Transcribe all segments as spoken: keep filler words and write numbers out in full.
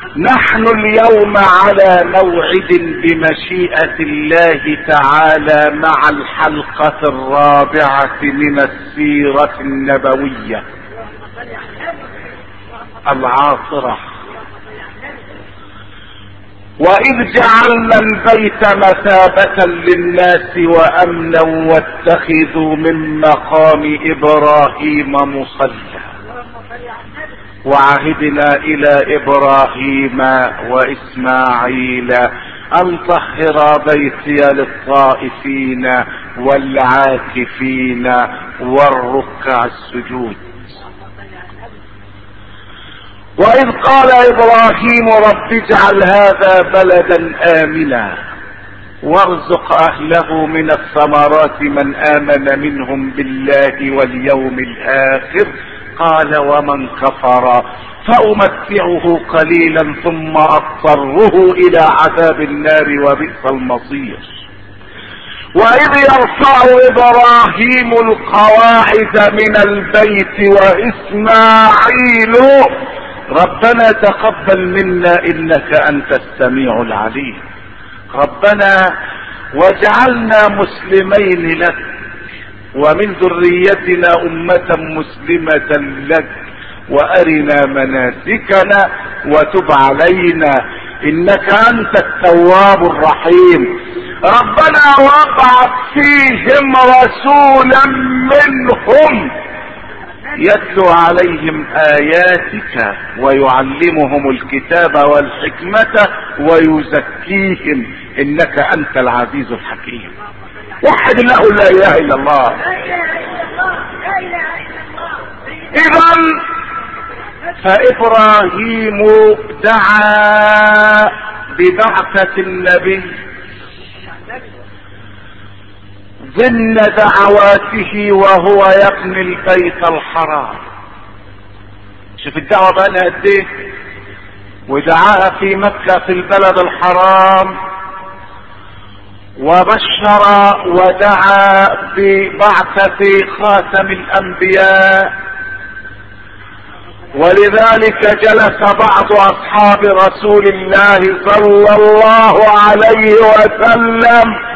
نحن اليوم على موعد بمشيئة الله تعالى مع الحلقة الرابعة من السيرة النبوية العاصرة. وإذ جعلنا البيت مثابة للناس وأمنا واتخذوا من مقام إبراهيم مصلى وعهدنا إلى إبراهيم وإسماعيل أن طهر بيتي للطائفين والعاكفين والركع السجود. وإذ قال إبراهيم رب اجعل هذا بلدا آمنا وارزق أهله من الثمرات من آمن منهم بالله واليوم الآخر قال ومن كفر فأمتعه قليلا ثم أضطره إلى عذاب النار وبئس المصير. وإذ يرفع إبراهيم القواعد من البيت وإسماعيل ربنا تقبل منا إنك أنت السميع العليم ربنا واجعلنا مسلمين لك ومن ذريتنا أمة مسلمة لك وأرنا مناسكنا وتب علينا إنك أنت التواب الرحيم. ربنا وابعث فيهم رسولا منهم يتلو عليهم آياتك ويعلمهم الكتاب والحكمة ويزكيهم إنك أنت العزيز الحكيم. وحد الله لا إله إلا الله. إذن فإبراهيم دعا ببعثة النبي ضمن دعواته وهو يبني البيت الحرام. شوف الدعوة بقى لها قد ايه، ودعاها في مكة في البلد الحرام وبشر ودعا ببعثة خاتم الأنبياء. ولذلك جلس بعض أصحاب رسول الله صلى الله عليه وسلم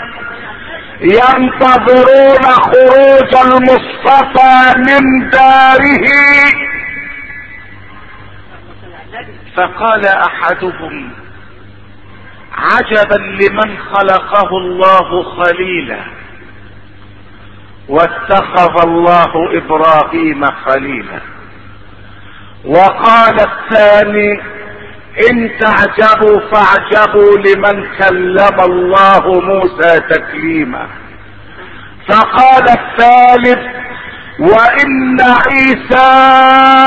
ينتظرون خروج المصطفى من داره، فقال احدهم عجبا لمن خلقه الله خليلا واتخذ الله ابراهيم خليلا. وقال الثاني ان تعجبوا فاعجبوا لمن كلم الله موسى تكليما. فقال الثالث وان عيسى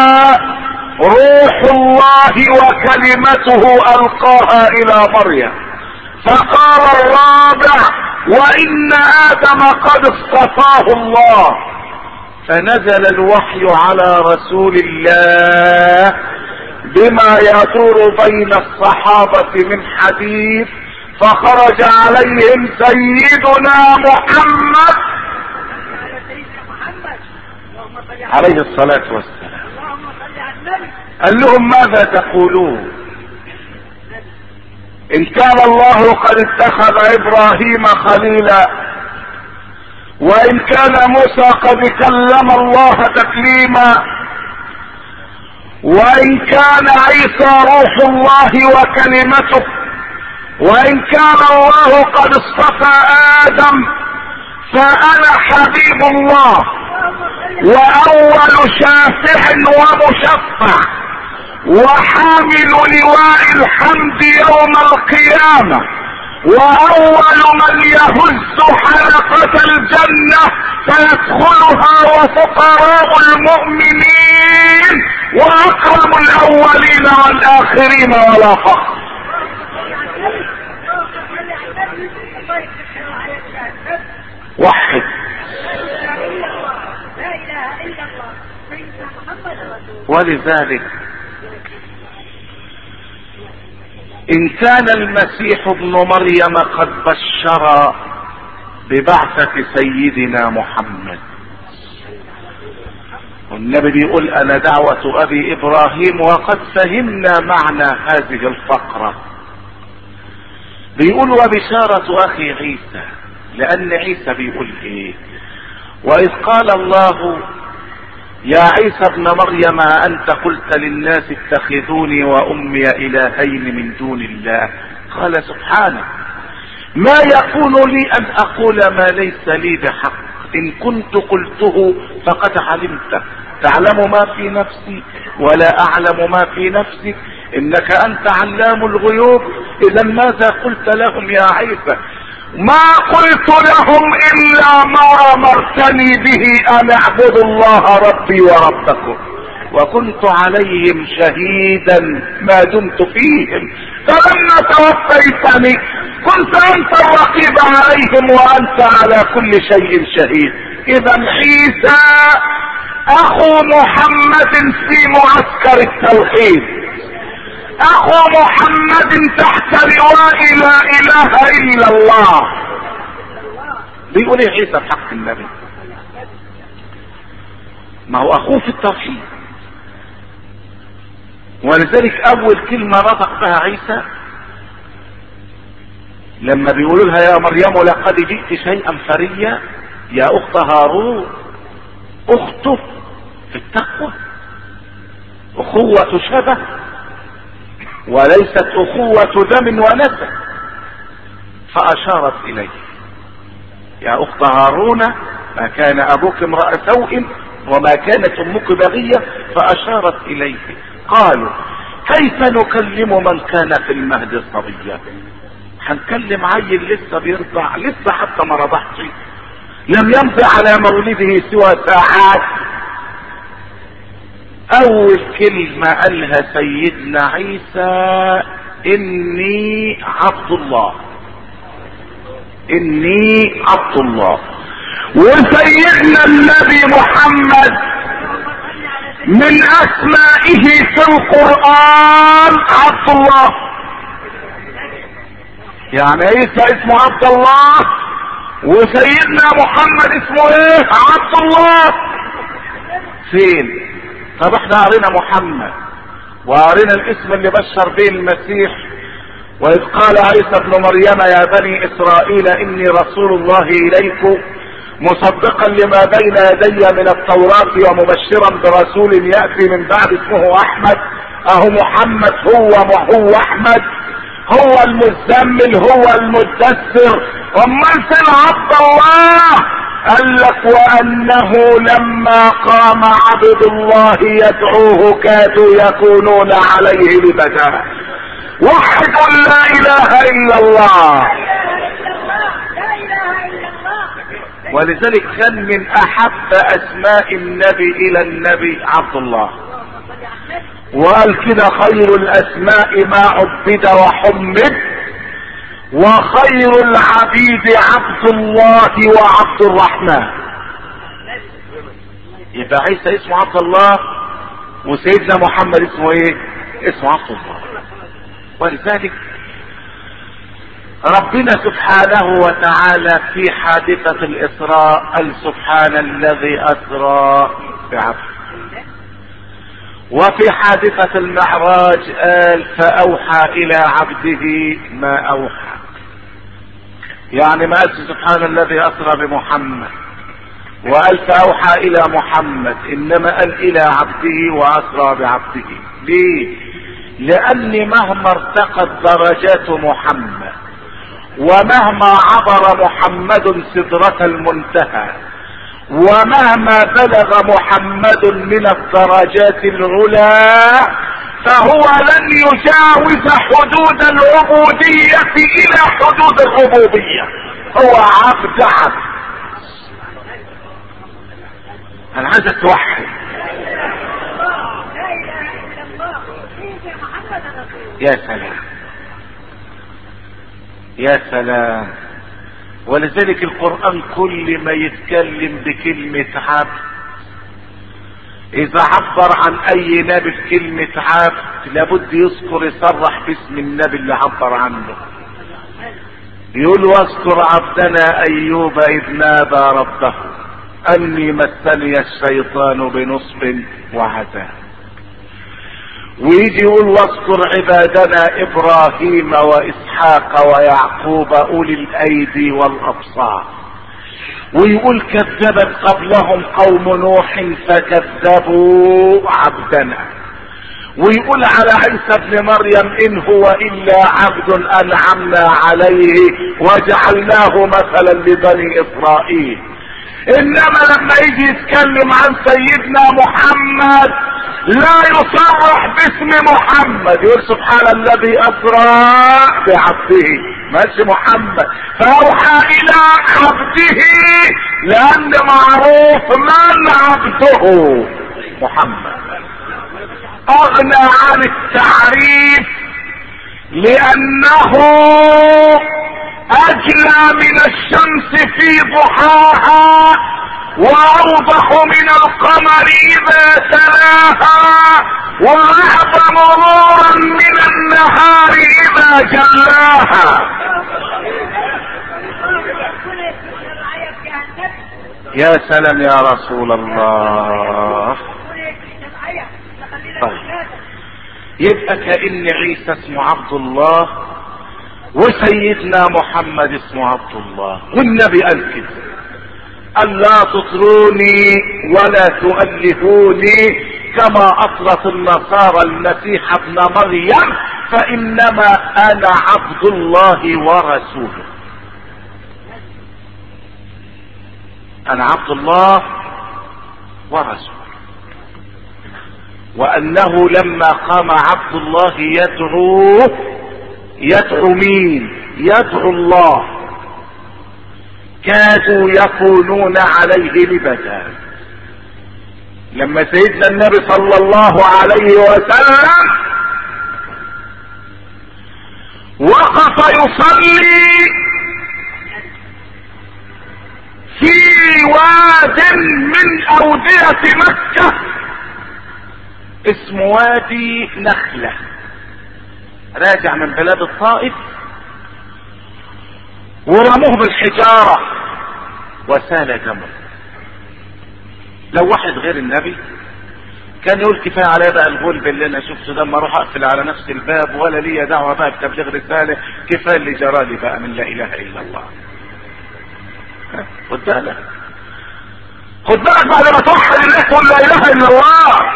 روح الله وكلمته القاها الى مريم. فقال الرابع وان ادم قد اصطفاه الله. فنزل الوحي على رسول الله بما يدور بين الصحابة من حديث، فخرج عليهم سيدنا محمد عليه الصلاة والسلام قال لهم ماذا تقولون؟ ان كان الله قد اتخذ ابراهيم خليلا وان كان موسى قد كلم الله تكليما وان كان عيسى روح الله وكلمته وان كان الله قد اصطفى ادم فانا حبيب الله واول شافع ومشفع وحامل لواء الحمد يوم القيامة واول من يهز حلقة الجنة فيدخلها وفقراء المؤمنين واكرم الاولين والاخرين ولا فخر. وحد ولذلك ان كان المسيح ابن مريم قد بشر ببعثة سيدنا محمد والنبي بيقول انا دعوة ابي ابراهيم، وقد فهمنا معنى هذه الفقرة. بيقول وبشارة اخي عيسى، لان عيسى بيقول ايه؟ واذ قال الله يا عيسى ابن مريم انت قلت للناس اتخذوني وامي الهين من دون الله، قال سبحانه ما يكون لي ان اقول ما ليس لي بحق، ان كنت قلته فقد علمته، تعلم ما في نفسي ولا اعلم ما في نفسك، انك انت علام الغيوب. اذا ماذا قلت لهم يا عيسى؟ ما قلت لهم الا ما امرتني به ان اعبدوا الله ربي وربكم، وكنت عليهم شهيدا ما دمت فيهم، فلما توفيتني كنت انت الرقيب عليهم وانت على كل شيء شهيد. اذا عيسى اخو محمد في معسكر التوحيد، اخو محمد تحت لواء لا اله الا الله. بيقول ايه عيسى بحق النبي؟ ما هو اخوه في التوحيد. ولذلك اول كلمة نطق بها عيسى لما بيقولوا لها يا مريم لقد جئت شيئا فريا، يا اخت هارون، اخته في التقوى، اخوة شبه وليست اخوة دم ونسب، فاشارت اليه يا اخت هارون ما كان ابوك امرأ سوء وما كانت امك بغية، فاشارت اليه. قالوا كيف نكلم من كان في المهد صبيا؟ هنكلم عيل لسه بيرضع، لسه حتى ما رضعش، لم يمضي على مولده سوى ساعات. اول كلمة قالها سيدنا عيسى اني عبد الله، اني عبد الله. وسيدنا النبي محمد من اسمائه في القرآن عبد الله، يعني عيسى اسمه عبد الله وسيدنا محمد اسمه ايه؟ عبد الله. فين؟ طب احنا قرينا محمد وقرينا الاسم اللي بشر به المسيح، واذ قال عيسى ابن مريم يا بني اسرائيل اني رسول الله اليكم مصدقا لما بين يدي من التوراة ومبشرا برسول يأتي من بعد اسمه احمد. اهو محمد هو وهو احمد، هو المزمل هو المدثر. امال فين عبد الله؟ قال لك وانه لما قام عبد الله يدعوه كادوا يكونون عليه لبدا. وحد لا اله الا الله. ولذلك كان من احب اسماء النبي الى النبي عبد الله، وقال كده خير الاسماء ما عبد وحمد، وخير العبيد عبد الله وعبد الرحمن. يبقى عيسى اسمه عبد الله وسيدنا محمد اسمه ايه؟ اسمه عبد الله. ولذلك ربنا سبحانه وتعالى في حادثة الاسراء قال سبحان الذي اسرى بعبده، وفي حادثة المعراج قال فاوحى الى عبده ما اوحى. يعني ما قالش سبحان الذي اسرى بمحمد وقال فاوحى الى محمد، انما قال الى عبده واسرى بعبده. ليه؟ لان مهما ارتقت درجات محمد ومهما عبر محمد سدرة المنتهى ومهما بلغ محمد من الدرجات العلى، فهو لن يجاوز حدود العبودية الى حدود الربوبية. هو عبد عبد. انا عايز اتوحد. يا سلام يا سلام. ولذلك القرآن كل ما يتكلم بكلمة عبد، اذا عبر عن اي نبي بكلمة عبد لابد يذكر يصرح باسم النبي اللي عبر عنه. يقول واذكر عبدنا ايوب اذ نادى ربه اني مسني الشيطان بنصب وعذاب. ويجي يقول واذكر عبادنا ابراهيم واسحاق ويعقوب اولي الايدي والابصار. ويقول كذبت قبلهم قوم نوح فكذبوا عبدنا. ويقول على عيسى ابن مريم ان هو الا عبد انعمنا عليه وجعلناه مثلا لبني اسرائيل. انما لما يجي يتكلم عن سيدنا محمد لا يصرح باسم محمد، يقول سبحان الذي اسرى بعبده، ماشي محمد، فاوحى الى عبده لان معروف من عبده محمد. اغنى عن التعريف لانه اجلى من الشمس في ضحاها واوضح من القمر اذا تلاها واعظم نورا من النهار اذا جلاها. يا سلام يا رسول الله. طيب يبقى كأن عيسى اسمه عبد الله وسيدنا محمد اسمه عبد الله، والنبي قال كده قال لا تطروني ولا تؤلهوني كما اطرت النصارى المسيح ابن مريم فانما انا عبد الله ورسوله. انا عبد الله ورسوله. وانه لما قام عبد الله يدعو يدعو مين؟ يدعو الله، كادوا يكونون عليه لبدا. لما سيدنا النبي صلى الله عليه وسلم وقف يصلي في واد من اودية مكة اسمه وادي نخلة، راجع من بلاد الطائف، ورموه بالحجارة وسال دمه. لو واحد غير النبي كان يقول كفايه عليا بقى الغلب اللي انا شفته ده، اما اروح اقفل على نفس الباب ولا ليا دعوه بقى بتبليغ رساله، كفايه اللي جرالي بقى من لا اله الا الله. خد بالك خد بالك بعد ما توحد الله تقول لا اله الا الله.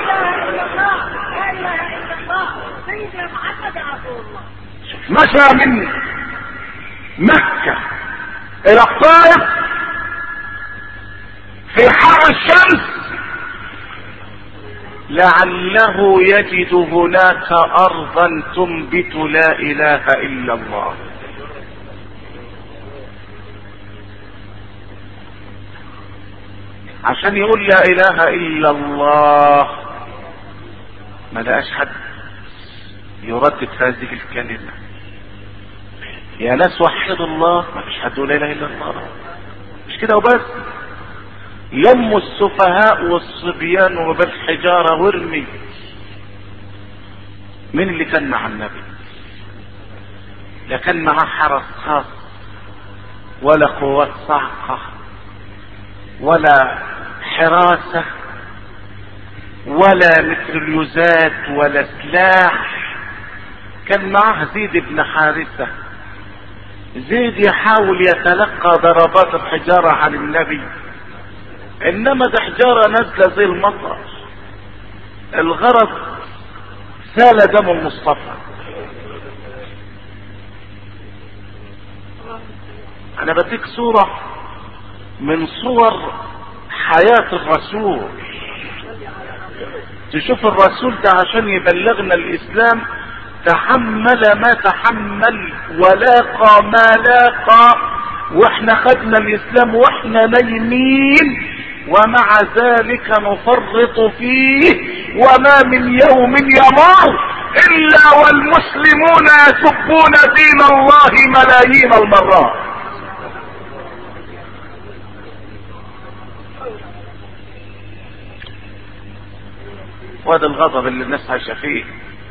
مشى من مكة الى الطائف في حر الشمس لعله يجد هناك ارضا تنبت لا اله الا الله. عشان يقول لا اله الا الله ما لقاش حد يردد هذه الكلمة. يا ناس وحدوا الله، ما فيش حد يقول لا اله الا الله. مش كده وبس، لموا السفهاء والصبيان وبالحجارة وارمي. مين اللي كان مع النبي؟ لا كان معاه حرس خاص ولا قوات صاعقة ولا حراسة ولا متريوزات ولا سلاح. كان معاه زيد بن حارثة. زيد يحاول يتلقى ضربات الحجارة عن النبي، انما ده حجارة نازلة زي المطر. الغرض سال دم المصطفى. انا بديك صورة من صور حياة الرسول، تشوف الرسول ده عشان يبلغنا الاسلام تحمل ما تحمل ولاقى ما لاقى، واحنا خدنا الاسلام واحنا نايمين ومع ذلك نفرط فيه. وما من يوم يمر الا والمسلمون يسبون دين الله ملايين المرات. وهذا الغضب اللي الناس عايشه فيه.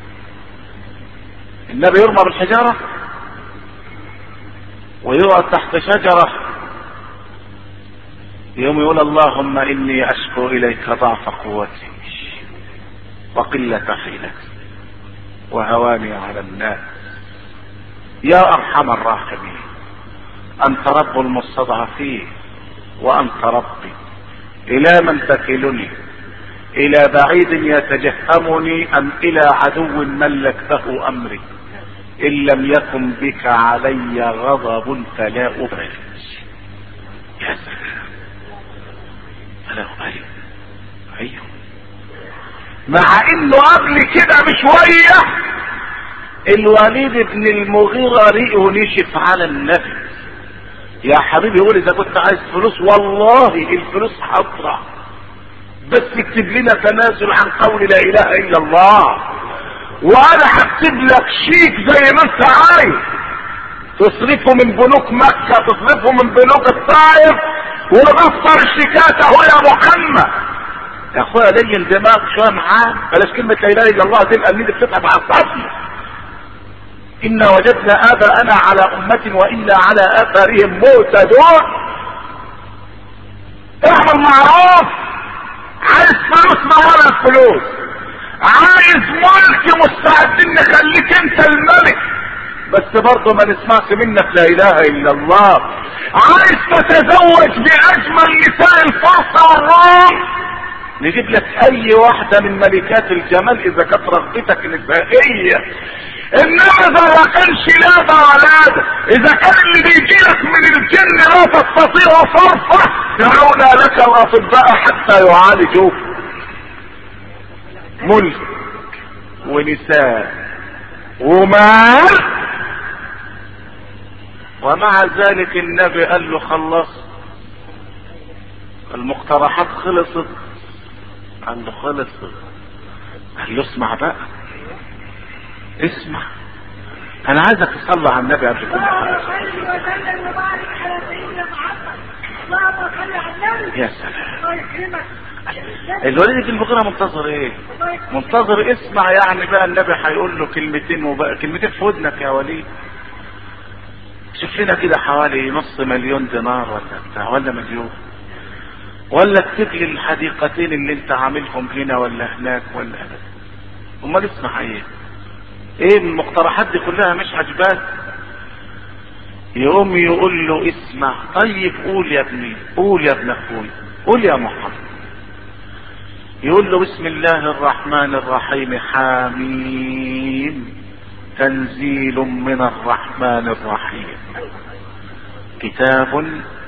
النبي يرمى بالحجارة ويقعد تحت شجرة يوم يقول اللهم اني اشكو اليك ضعف قوتي وقلة حيلتي وهواني على الناس يا ارحم الراحمين، انت رب المستضعفين وانت ربي، الى من تكلني؟ الى بعيد يتجهمني ام الى عدو ملكته امري؟ ان لم يكن بك علي غضب فلا ابالي. يا سلام، فلا ابالي. ايوه، مع انه قبل كده بشويه الوليد بن المغيرة ريقه نشف على النبي. يا حبيبي يقول اذا كنت عايز فلوس والله الفلوس حاضرة، بس اكتب لنا تنازل عن قول لا اله الا الله، وانا هكتب لك شيك زي ما انت عايز تصرفه من بنوك مكة، تصرفه من بنوك الطائف، ودفتر الشيكات اهو يا محمد. يا اخويا لين دماغ شويه معاه، بلاش كلمه لا اله الا الله دي القليل بتتعب عصبي. إنا وجدنا آباءنا على أمة وإنا على آثارهم مهتدون. اعمل معروف. عايز فلوس نورنا الفلوس، عايز ملك مستعدين نخليك انت الملك، بس برضه ما نسمعش منك لا اله الا الله. عايز تتزوج باجمل نساء الفرس والروم، نجيب لك اي واحدة من ملكات الجمال اذا كانت رغبتك نسائية. انما اذا ما كانش لا ده ولا ده، اذا كان اللي بيجي لك من الجن لا تستطيع صرفه، دعونا لك الاطباء حتى يعالجوك. ملك ونساء ومال، ومع ذلك النبي قال له خلص المقترحات خلصت. قال له خلصت. قال له اسمع بقى، اسمع، انا عايزك تصلي على النبي قبل كل حاجه. يا سلام، الوليد بن المغيرة منتظر ايه؟ منتظر اسمع يعني بقى النبي هيقول له كلمتين، وبقى كلمتين في ودنك يا وليد. شوف لنا كده حوالي نص مليون دينار ولا بتاع، ولا مليون، ولا اكتب لي الحديقتين اللي انت عاملهم هنا ولا هناك ولا هنا. امال اسمع ايه؟ ايه المقترحات دي كلها مش عجباك؟ يقوم يقول له اسمع، طيب قول يا ابني، قول يا ابن اخوي، قول يا محمد. يقول له بسم الله الرحمن الرحيم، حاميم، تنزيل من الرحمن الرحيم، كتاب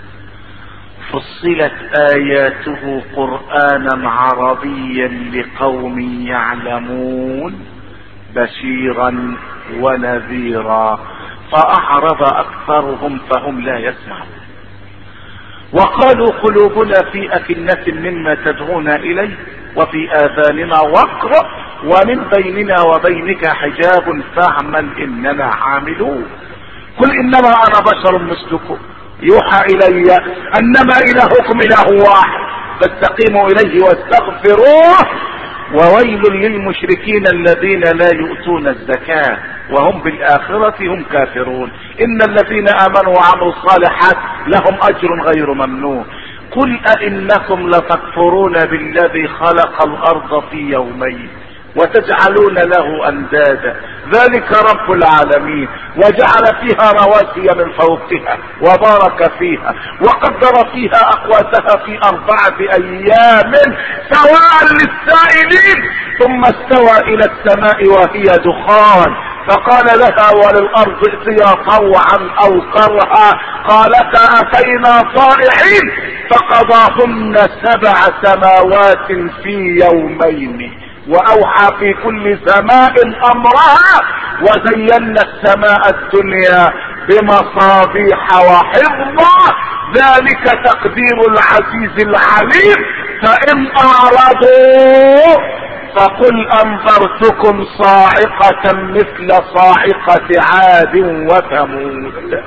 فصلت آياته قرآنا عربيا لقوم يعلمون بشيرا ونذيرا، فأعرض أكثرهم فهم لا يسمعون، وقالوا قلوبنا في أكنة مما تدعونا إليه وفي آذاننا وقر ومن بيننا وبينك حجاب فاعمل إننا عاملون. قل إنما أنا بشر مثلكم يوحى إلي أنما إلهكم إله واحد فاستقيموا إليه واستغفروه، وويل للمشركين الذين لا يؤتون الزكاة وهم بالآخرة هم كافرون، إن الذين آمنوا وعملوا الصالحات لهم أجر غير ممنون. قل أئنكم لتكفرون بالذي خلق الأرض في يومين وتجعلون له أندادا ذلك رب العالمين، وجعل فيها رواسي من فوقها وبارك فيها وقدر فيها أقواتها في أربعة أيام سواء للسائلين، ثم استوى إلى السماء وهي دخان فقال لها وللأرض ائتيا طوعا أو كرها قالتا أتينا طائعين، فقضاهن سبع سماوات في يومين وأوحى في كل سماء أمرها وزينا السماء الدنيا بمصابيح وحفظا ذلك تقدير العزيز العليم. فإن أعرضوا فقل أنذرتكم صاعقة مثل صاعقة عاد وثمود.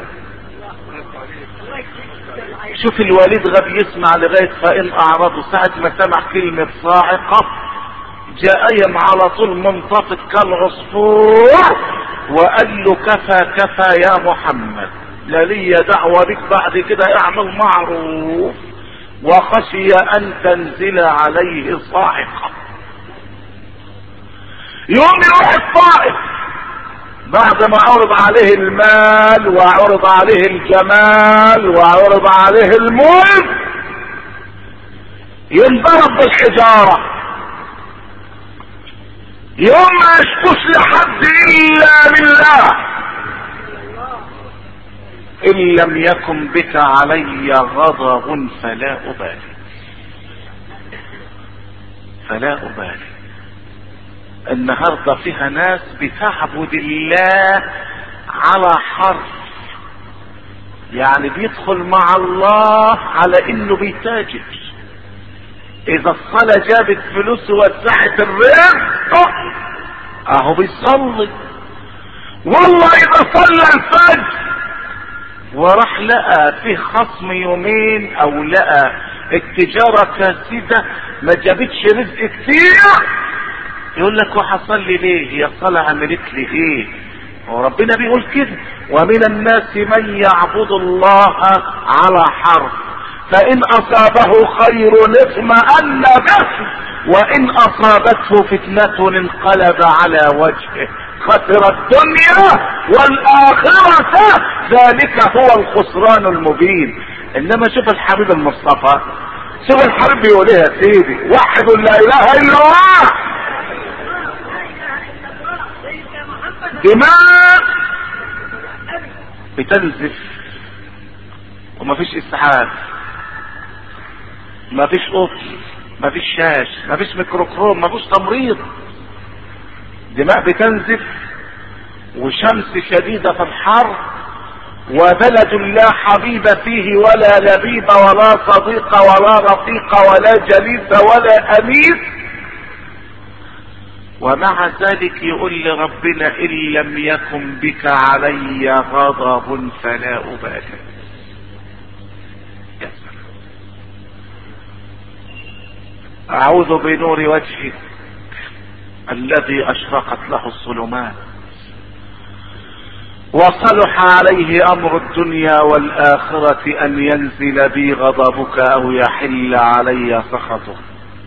شوف الوليد غبي يسمع لغاية فإن أعرضوا، ساعة ما سمع كلمة صاعقة جاء على طول منطفق كالعصفور وقال له كفى كفى يا محمد، لا لي دعوة بك بعد كده، اعمل معروف وخشي ان تنزل عليه صاعقة. يوم يروح الطائف بعد ما عرض عليه المال وعرض عليه الجمال وعرض عليه الملك، ينضرب بالحجارة. يوم ما يشكوش لحد الا بالله. ان لم يكن بك علي غضب فلا ابالي، فلا ابالي. النهارده فيها ناس بتعبد الله على حرف، يعني بيدخل مع الله على انه بيتاجر. اذا الصلاة جابت فلوس ووزعت الرزق اهو بيصلي. والله اذا صلى الفجر وراح لقى فيه خصم يومين او لقى التجارة كاسدة ما جابتش رزق كتير، يقول لك وحصلي ليه؟ هي الصلاة عملت لي ايه؟ وربنا بيقول كده: ومن الناس من يعبد الله على حرف فإن أصابه خير اطمأن به وإن أصابته فتنة انقلب على وجهه خسر الدنيا والآخرة ذلك هو الخسران المبين. إنما شوف الحبيب المصطفى، شوف الحبيب بيقول ايه يا سيدي: وحد لا إله إلا الله. دماء بتنزف ومفيش اسعاف، مفيش قطر، مفيش شاش، مفيش ميكروكروم، مفيش تمريض. دماء بتنزف وشمس شديدة في الحر وبلد لا حبيب فيه ولا لبيب ولا صديق ولا رفيق ولا جليس ولا أنيس، ومع ذلك يقول لربنا: إن لم يكن بك علي غضب فلا أبالي. أعوذ بنور وجهك الذي أشرقت له الظلمات وصلح عليه أمر الدنيا والآخرة أن ينزل بي غضبك أو يحل علي سخطك،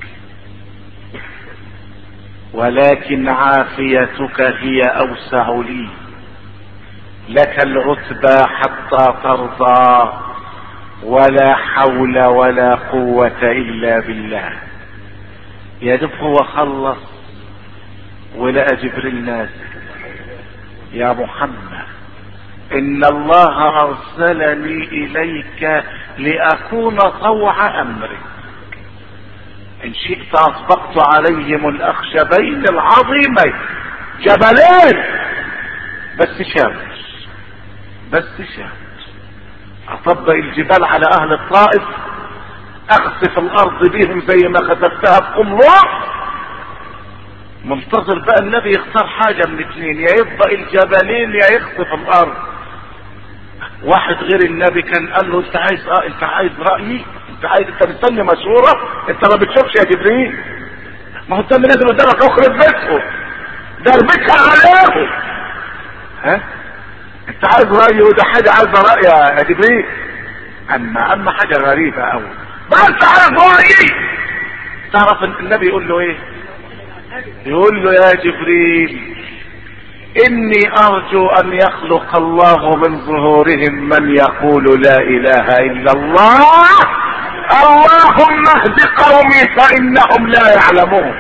ولكن عافيتك هي أوسع لي، لك العتبى حتى ترضى ولا حول ولا قوة إلا بالله. يا دوب هو خلص ولقى جبريل نازل: يا محمد إن الله أرسلني إليك لأكون طوع أمرك، إن شئت أسبقت عليهم الأخشبين العظيمين، جبلين بس شامش، بس شامش، أطبق الجبال على أهل الطائف، أخسف الأرض بهم زي ما خسفتها بقملوع. منتظر بقى النبي يختار حاجة من اثنين: يا يطبق الجبلين يا يخسف الأرض. واحد غير النبي كان قال له: انت عايز اه انت عايز رأيي؟ انت عايز انت مستني مشورة؟ انت ما بتشوفش يا جبريل؟ ما هو انت اللي نازل قدامك اخرج بيتهم دربكها عليهم. ها انت عايز رأيي وده حاجة عايزة رأي يا جبريل. اما اما حاجة غريبة اوي بقى، انت عايز رأيي؟ تعرف النبي يقول له ايه؟ يقول له: يا جبريل اني ارجو ان يخلق الله من ظهورهم من يقول لا اله الا الله، اللهم اهد قومي فانهم لا يعلمون.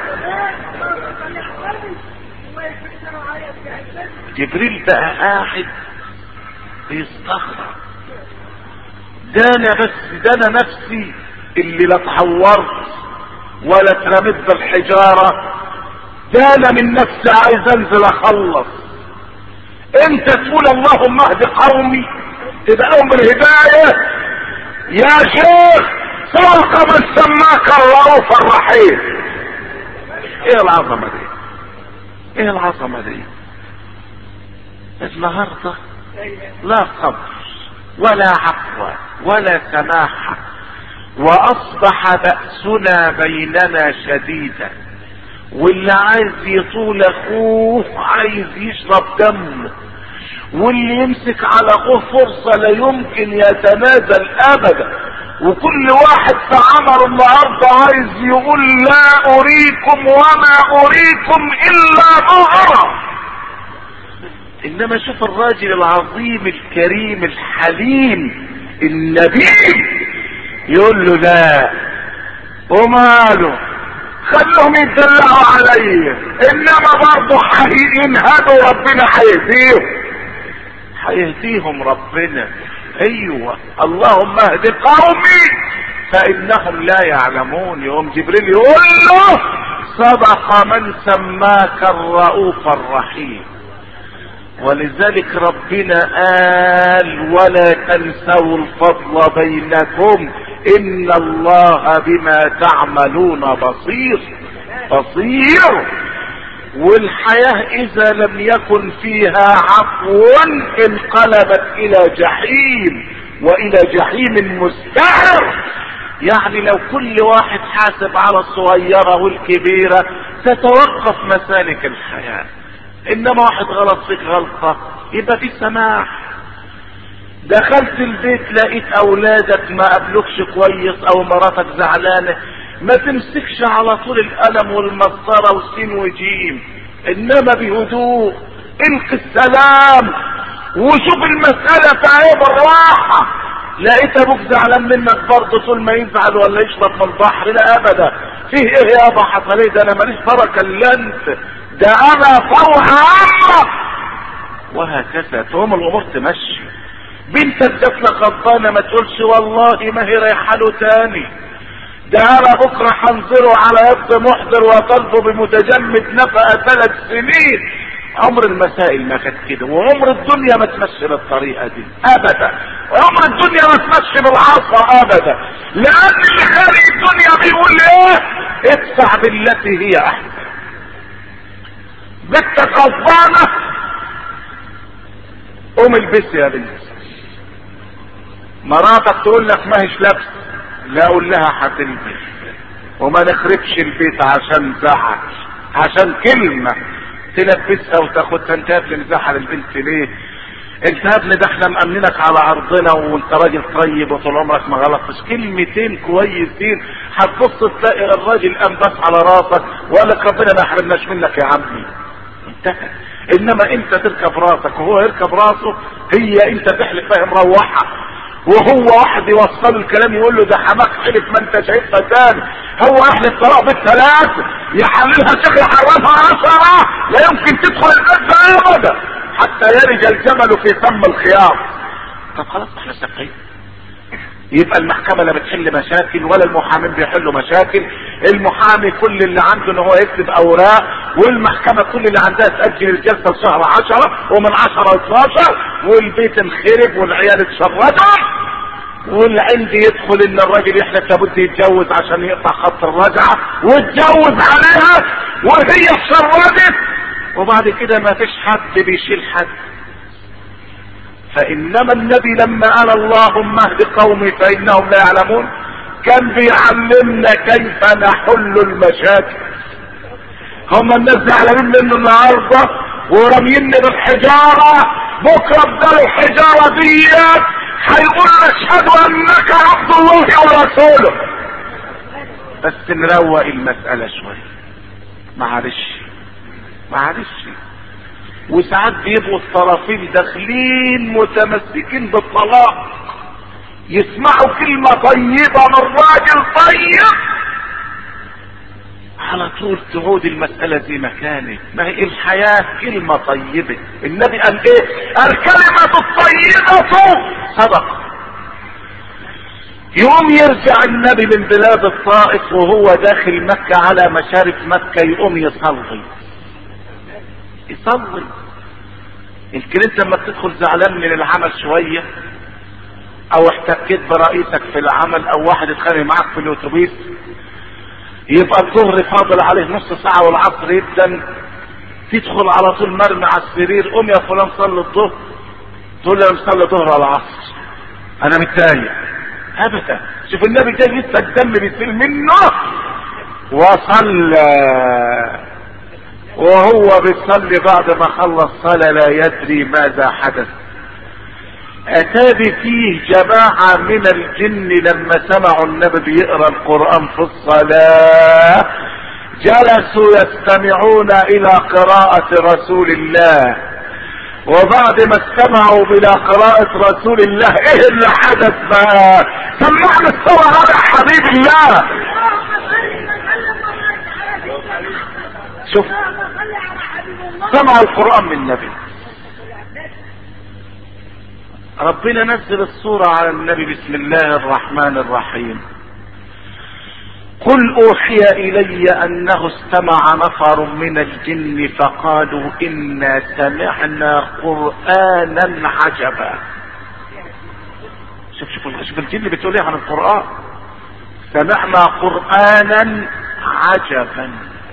جبريل بقى قاعد بيستغرب: ده انا بس ده انا نفسي اللي لا اتعورت ولا اترميت بالحجارة، ده انا من نفسي عايز انزل اخلص، انت تقول اللهم اهد قومي؟ تبقى ام الهداية يا شيخ. صدق من سماك الرؤوف الرحيم. ايه العظمة دي؟ ايه العظمة دي؟ النهاردة لا صبر ولا عفو ولا سماحة، واصبح بأسنا بيننا شديدا، واللي عايز يطول اخوه عايز يشرب دمه، واللي يمسك على اخوه فرصة لا يمكن يتنازل ابدا، وكل واحد في عمر النهارده عايز يقول لا اريكم وما اريكم الا ما ارى. انما شوف الراجل العظيم الكريم الحليم النبيل يقول له لا وماله خلهم يدلعوا علي، انما برضه هينهدوا ربنا هيهديهم هيهديهم ربنا. ايوه اللهم اهد قومي فانهم لا يعلمون. يوم جبريل يقول له صدق من سماك الرؤوف الرحيم. ولذلك ربنا قال ولا تنسوا الفضل بينكم ان الله بما تعملون بصير. بصير. والحياة اذا لم يكن فيها عفو انقلبت الى جحيم، والى جحيم مستعر. يعني لو كل واحد حاسب على الصغيرة والكبيرة تتوقف مسالك الحياة. انما واحد غلط فيك غلطة يبقى في سماح. دخلت البيت لقيت اولادك ما قابلوكش كويس او مراتك زعلانة، ما تمسكش على طول القلم والمسطرة وسين وجيم، انما بهدوء القي السلام وشوف المسألة في ايه بالراحة. لقيت ابوك زعلان منك برضه طول ما يزعل ولا يشرب من البحر، لا ابدا فيه ايه يابا حصل ايه؟ ده انا ماليش بركة الا انت، ده انا فوق عمك. وهكذا تقوم الامور تمشي. بنتك جات لك غضبانه ما تقولش والله ما هي رايحه له تاني، ده انا بكره هنزله على يد محضر وطلبه بمتجمد نفقه ثلاث سنين. عمر المسائل ما كانت كده، وعمر الدنيا ما تمشي بالطريقه دي ابدا، وعمر الدنيا ما تمشي بالعصا ابدا. لان اللي خارج الدنيا بيقول ايه؟ ادفع بالتي هي احسن. بنتك غضبانه قوم البس يا بنت. مراتك تقول لك ما هيش لابس، لا اقول لها هتلبس. وما نخربش البيت عشان زعل، عشان كلمة تلبسها وتاخدها. انت يا ابني مزعل البنت ليه؟ انت يا ابني ده احنا مأمنينك على عرضنا وانت راجل طيب وطول عمرك ما غلطتش. كلمتين كويسين هتبص تلاقي الراجل قام بس على راسك وقال لك ربنا ما يحرمناش منك يا عمي. انتهى. انما انت تركب راسك وهو يركب راسه، هي انت تحلف فيها مروحة وهو واحد يوصل الكلام يقول له ده حماك حلف ما انت شايفها تاني. هو يحلف طلاق بالثلاث يحللها شيخ يحرمها عشرة، لا يمكن تدخل البيت ابدا حتى يرج الجمل في فم الخياط. طب خلاص احنا ساكتين. يبقى المحكمة لا بتحل مشاكل ولا المحامين بيحلوا مشاكل. المحامي كل اللي عنده ان هو يكتب اوراق، والمحكمة كل اللي عندها تأجل الجلسة لشهر عشرة ومن عشرة اتناشر، والبيت انخرب والعيال اتشردوا، والعند يدخل ان الراجل يحلف لابد يتجوز عشان يقطع خط الرجعة واتجوز عليها وهي اتشردت، وبعد كده ما فيش حد بيشيل حد. فانما النبي لما قال اللهم اهد قومي فانهم لا يعلمون كان بيعلمنا كيف نحل المشاكل. هم الناس زعلانين منه النهارده ورميني بالحجاره، بكره بدل الحجاره ديت هيقول اشهد انك عبد الله ورسوله. بس نروق المساله شويه، معلش معلش. وساعات بيبقوا الطرفين داخلين متمسكين بالطلاق، يسمعوا كلمة طيبة من راجل طيب على طول تعود المسألة زي ما كانت. ما هي الحياة كلمة طيبة. النبي قال ايه؟ الكلمة الطيبة صدقة. يوم يرجع النبي من بلاد الطائف وهو داخل مكة على مشارف مكة يقوم يصلي يصلي. يمكن انت لما بتدخل زعلان من العمل شوية او احتكيت برئيسك في العمل او واحد اتخانق معاك في الاتوبيس، يبقى الظهر فاضل عليه نص ساعة والعصر يبدا، تدخل على طول مرمي على السرير قوم يا فلان صلي الظهر، تقول له انا مصلي ظهر على العصر انا متضايق. ابدا. شوف النبي جاي لسه الدم بيسيل منه وصلى، وهو بيصلي بعد ما خلص صلاة لا يدري ماذا حدث. اتاري فيه جماعة من الجن لما سمعوا النبي بيقرأ القرآن في الصلاة جلسوا يستمعون الى قراءة رسول الله، وبعد ما استمعوا الى قراءة رسول الله ايه اللي حدث بقى؟ سمعنا الصورة هذا يا حبيب الله. شوف سمعوا القرآن من النبي، ربنا نزل الصورة على النبي بسم الله الرحمن الرحيم. قل اوحي الي انه استمع نفر من الجن فقالوا انا سمعنا قرآنا عجبا. شوف شوف شوف الجن بتقول ايه عن القرآن؟ سمعنا قرآنا عجبا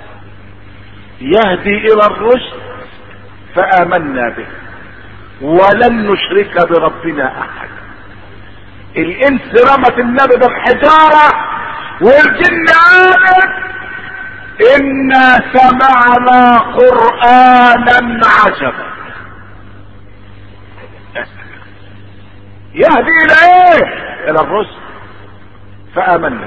يهدي الى الرشد فآمنا به ولن نشرك بربنا احد. الانس رمت النبي بالحجارة والجن قالت انا سمعنا قرآنا عجبا يهدي الى ايه؟ الى الرشد فآمنا.